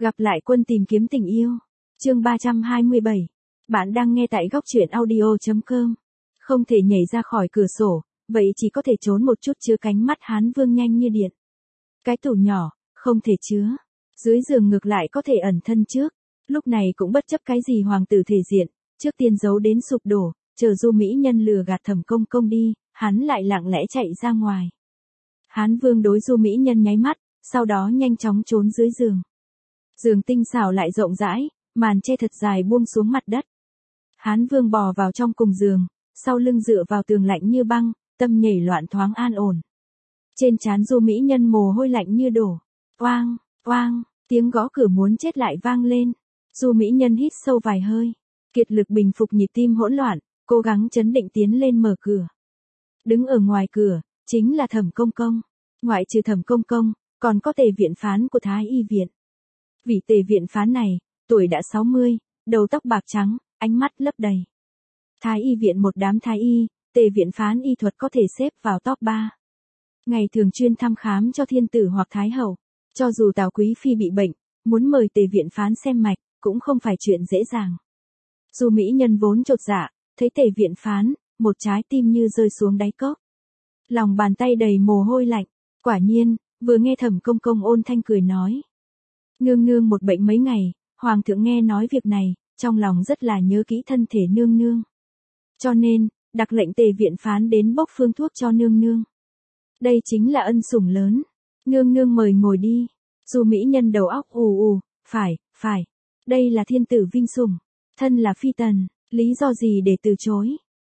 Gặp lại quân tìm kiếm tình yêu. Chương 327. Bạn đang nghe tại góc truyện audio.com. Không thể nhảy ra khỏi cửa sổ, vậy chỉ có thể trốn một chút chứa cánh mắt Hán Vương nhanh như điện. Cái tủ nhỏ, không thể chứa. Dưới giường ngược lại có thể ẩn thân trước. Lúc này cũng bất chấp cái gì hoàng tử thể diện, trước tiên giấu đến sụp đổ, chờ Du mỹ nhân lừa gạt Thẩm Công Công đi, hắn lại lặng lẽ chạy ra ngoài. Hán Vương đối Du mỹ nhân nháy mắt, sau đó nhanh chóng trốn dưới giường. Giường tinh xảo lại rộng rãi, màn che thật dài buông xuống mặt đất. Hán Vương bò vào trong cùng giường, sau lưng dựa vào tường lạnh như băng, tâm nhảy loạn thoáng an ổn. Trên trán Du mỹ nhân mồ hôi lạnh như đổ. Oang, oang, tiếng gõ cửa muốn chết lại vang lên. Du mỹ nhân hít sâu vài hơi, kiệt lực bình phục nhịp tim hỗn loạn, cố gắng trấn định tiến lên mở cửa. Đứng ở ngoài cửa, chính là Thẩm Công Công. Ngoại trừ Thẩm Công Công, còn có Tề viện phán của Thái Y viện. Vị Tề viện phán này, tuổi đã 60, đầu tóc bạc trắng, ánh mắt lấp đầy. Thái Y viện một đám thái y, Tề viện phán y thuật có thể xếp vào top 3. Ngày thường chuyên thăm khám cho thiên tử hoặc thái hậu, cho dù Tào Quý phi bị bệnh, muốn mời Tề viện phán xem mạch, cũng không phải chuyện dễ dàng. Du mỹ nhân vốn chột dạ, thấy Tề viện phán, một trái tim như rơi xuống đáy cốc. Lòng bàn tay đầy mồ hôi lạnh, quả nhiên, vừa nghe Thẩm Công Công ôn thanh cười nói. Nương nương một bệnh mấy ngày, hoàng thượng nghe nói việc này, trong lòng rất là nhớ kỹ thân thể nương nương. Cho nên, đặc lệnh Tề viện phán đến bốc phương thuốc cho nương nương. Đây chính là ân sủng lớn. Nương nương mời ngồi đi. Du mỹ nhân đầu óc ù, phải. Đây là thiên tử vinh sủng. Thân là phi tần, lý do gì để từ chối.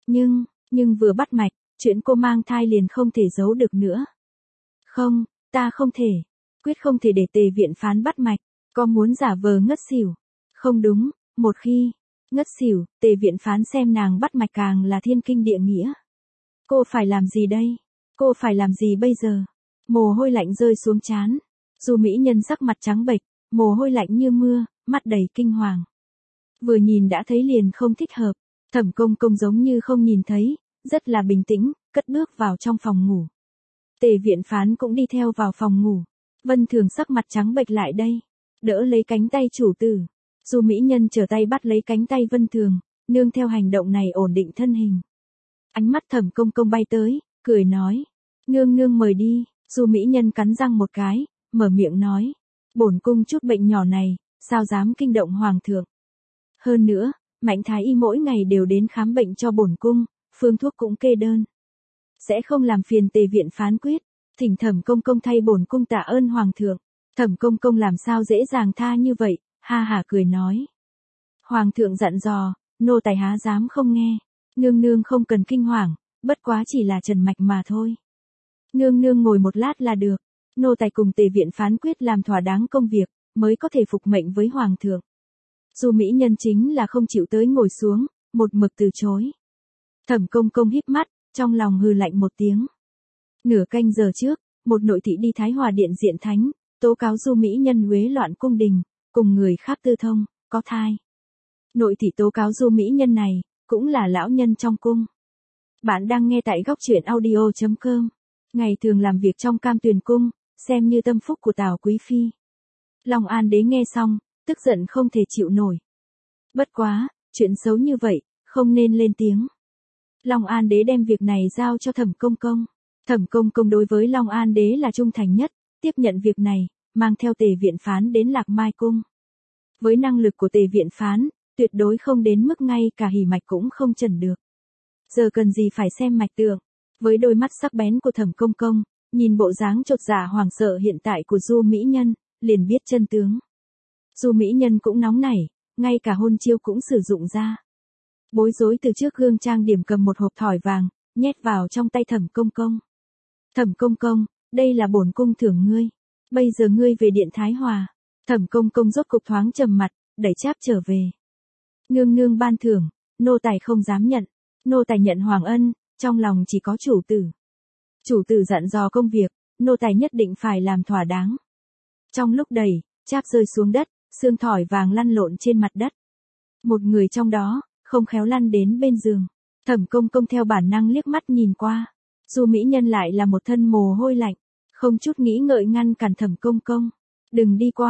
Nhưng vừa bắt mạch, chuyện cô mang thai liền không thể giấu được nữa. Không, ta không thể. Quyết không thể để Tề viện phán bắt mạch. Có muốn giả vờ ngất xỉu. Không đúng, một khi ngất xỉu, Tề viện phán xem nàng bắt mạch càng là thiên kinh địa nghĩa. Cô phải làm gì đây? Cô phải làm gì bây giờ? Mồ hôi lạnh rơi xuống trán. Du mỹ nhân sắc mặt trắng bệch, mồ hôi lạnh như mưa, mắt đầy kinh hoàng. Vừa nhìn đã thấy liền không thích hợp. Thẩm Công Công giống như không nhìn thấy, rất là bình tĩnh, cất bước vào trong phòng ngủ. Tề viện phán cũng đi theo vào phòng ngủ. Vân Thường sắc mặt trắng bệch lại đây, đỡ lấy cánh tay chủ tử. Du mỹ nhân trở tay bắt lấy cánh tay Vân Thường, nương theo hành động này ổn định thân hình. Ánh mắt Thẩm Công Công bay tới, cười nói. Nương nương mời đi. Du mỹ nhân cắn răng một cái, mở miệng nói. Bổn cung chút bệnh nhỏ này, sao dám kinh động hoàng thượng. Hơn nữa, Mạnh thái y mỗi ngày đều đến khám bệnh cho bổn cung, phương thuốc cũng kê đơn. Sẽ không làm phiền Tề viện phán quyết, thỉnh Thẩm Công Công thay bổn cung tạ ơn hoàng thượng. Thẩm Công Công làm sao dễ dàng tha như vậy, ha hả cười nói. Hoàng thượng dặn dò, nô tài há dám không nghe. Nương nương không cần kinh hoàng, bất quá chỉ là trần mạch mà thôi. Nương nương ngồi một lát là được, nô tài cùng Tề viện phán quyết làm thỏa đáng công việc, mới có thể phục mệnh với hoàng thượng. Du mỹ nhân chính là không chịu tới ngồi xuống, một mực từ chối. Thẩm Công Công híp mắt, trong lòng hừ lạnh một tiếng. Nửa canh giờ trước, một nội thị đi Thái Hòa điện diện thánh, tố cáo Du mỹ nhân uế loạn cung đình, cùng người khác tư thông, có thai. Nội thị tố cáo Du mỹ nhân này, cũng là lão nhân trong cung. Bạn đang nghe tại góc truyện audio.com. Ngày thường làm việc trong Cam Tuyền cung, xem như tâm phúc của Tào Quý phi. Long An đế nghe xong, tức giận không thể chịu nổi. Bất quá, chuyện xấu như vậy, không nên lên tiếng. Long An đế đem việc này giao cho Thẩm Công Công. Thẩm Công Công đối với Long An đế là trung thành nhất, tiếp nhận việc này, mang theo Tề viện phán đến Lạc Mai cung. Với năng lực của Tề viện phán, tuyệt đối không đến mức ngay cả hỉ mạch cũng không chẩn được. Giờ cần gì phải xem mạch tượng. Với đôi mắt sắc bén của Thẩm Công Công, nhìn bộ dáng chột dạ hoảng sợ hiện tại của Du mỹ nhân, liền biết chân tướng. Du mỹ nhân cũng nóng nảy, ngay cả hôn chiêu cũng sử dụng ra. Bối rối từ trước gương trang điểm cầm một hộp thỏi vàng, nhét vào trong tay Thẩm Công Công. Thẩm Công Công, đây là bổn cung thưởng ngươi. Bây giờ ngươi về điện Thái Hòa. Thẩm Công Công rốt cục thoáng trầm mặt, đẩy cháp trở về. Nương nương ban thưởng, nô tài không dám nhận. Nô tài nhận hoàng ân, trong lòng chỉ có chủ tử. Chủ tử dặn dò công việc, nô tài nhất định phải làm thỏa đáng. Trong lúc đẩy, cháp rơi xuống đất, xương thỏi vàng lăn lộn trên mặt đất. Một người trong đó, không khéo lăn đến bên giường. Thẩm Công Công theo bản năng liếc mắt nhìn qua. Du mỹ nhân lại là một thân mồ hôi lạnh, không chút nghĩ ngợi ngăn cản Thẩm Công Công. Đừng đi qua,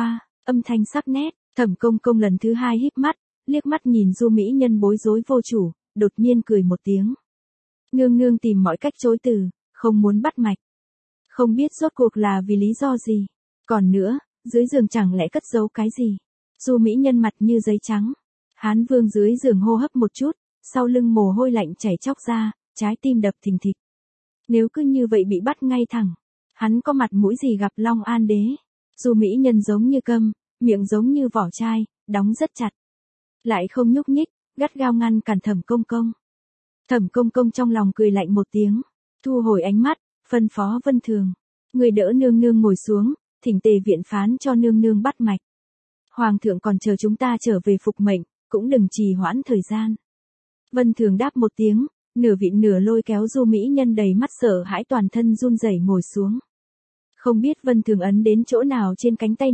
âm thanh sắc nét. Thẩm Công Công lần thứ hai híp mắt, liếc mắt nhìn Du mỹ nhân bối rối vô chủ, đột nhiên cười một tiếng. Nương nương tìm mọi cách chối từ, không muốn bắt mạch. Không biết rốt cuộc là vì lý do gì. Còn nữa, dưới giường chẳng lẽ cất giấu cái gì. Du mỹ nhân mặt như giấy trắng. Hán Vương dưới giường hô hấp một chút, sau lưng mồ hôi lạnh chảy chóc ra, trái tim đập thình thịch. Nếu cứ như vậy bị bắt ngay thẳng, hắn có mặt mũi gì gặp Long An đế. Du mỹ nhân giống như câm, miệng giống như vỏ chai, đóng rất chặt. Lại không nhúc nhích, gắt gao ngăn cản Thẩm Công Công. Thẩm Công Công trong lòng cười lạnh một tiếng, thu hồi ánh mắt, phân phó Vân Thường. Người đỡ nương nương ngồi xuống, thỉnh Tề viện phán cho nương nương bắt mạch. Hoàng thượng còn chờ chúng ta trở về phục mệnh, cũng đừng trì hoãn thời gian. Vân Thường đáp một tiếng, nửa vịn nửa lôi kéo Du mỹ nhân đầy mắt sợ hãi toàn thân run rẩy ngồi xuống. Không biết Vân Thường ấn đến chỗ nào trên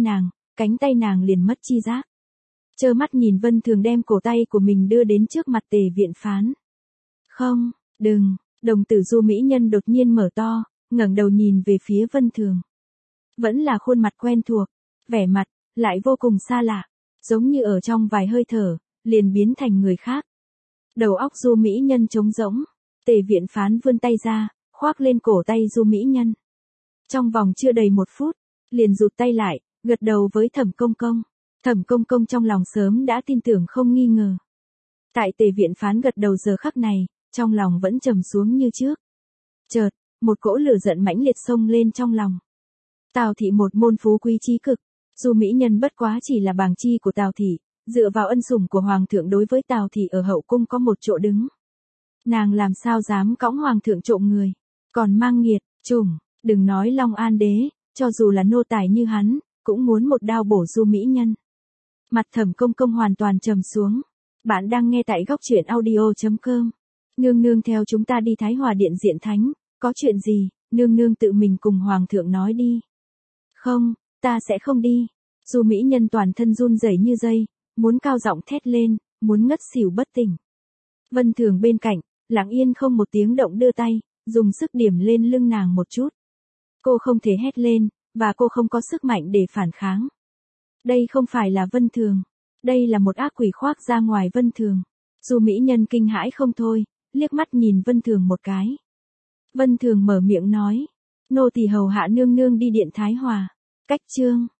cánh tay nàng liền mất chi giác. Trơ mắt nhìn Vân Thường đem cổ tay của mình đưa đến trước mặt Tề viện phán. Không, đừng, đồng tử Du mỹ nhân đột nhiên mở to, ngẩng đầu nhìn về phía Vân Thường. Vẫn là khuôn mặt quen thuộc, vẻ mặt lại vô cùng xa lạ, giống như ở trong vài hơi thở, liền biến thành người khác. Đầu óc Du mỹ nhân trống rỗng, Tề viện phán vươn tay ra, khoác lên cổ tay Du mỹ nhân. Trong vòng chưa đầy 1 phút, liền rụt tay lại, gật đầu với Thẩm Công Công. Thẩm Công Công trong lòng sớm đã tin tưởng không nghi ngờ. Tại Tề viện phán gật đầu giờ khắc này, trong lòng vẫn trầm xuống như trước. Chợt, một cỗ lửa giận mãnh liệt xông lên trong lòng. Tào thị một môn phú quý trí cực, Du mỹ nhân bất quá chỉ là bàng chi của Tào thị, dựa vào ân sủng của hoàng thượng đối với Tào thị ở hậu cung có một chỗ đứng. Nàng làm sao dám cõng hoàng thượng trộm người, còn mang nghiệt, trùng, đừng nói Long An đế, cho dù là nô tài như hắn, cũng muốn một đao bổ Du mỹ nhân. Mặt Thẩm Công Công hoàn toàn trầm xuống. Bạn đang nghe tại góc truyện audio.com. Nương nương theo chúng ta đi Thái Hòa điện diện thánh, có chuyện gì, nương nương tự mình cùng hoàng thượng nói đi. Không, ta sẽ không đi. Du mỹ nhân toàn thân run rẩy như dây, muốn cao giọng thét lên, muốn ngất xỉu bất tỉnh. Vân Thường bên cạnh, lặng yên không một tiếng động đưa tay, dùng sức điểm lên lưng nàng một chút. Cô không thể hét lên, và cô không có sức mạnh để phản kháng. Đây không phải là Vân Thường, đây là một ác quỷ khoác ra ngoài Vân Thường. Du mỹ nhân kinh hãi không thôi, liếc mắt nhìn Vân Thường một cái. Vân Thường mở miệng nói, nô tỳ hầu hạ nương nương đi điện Thái Hòa. Cách chương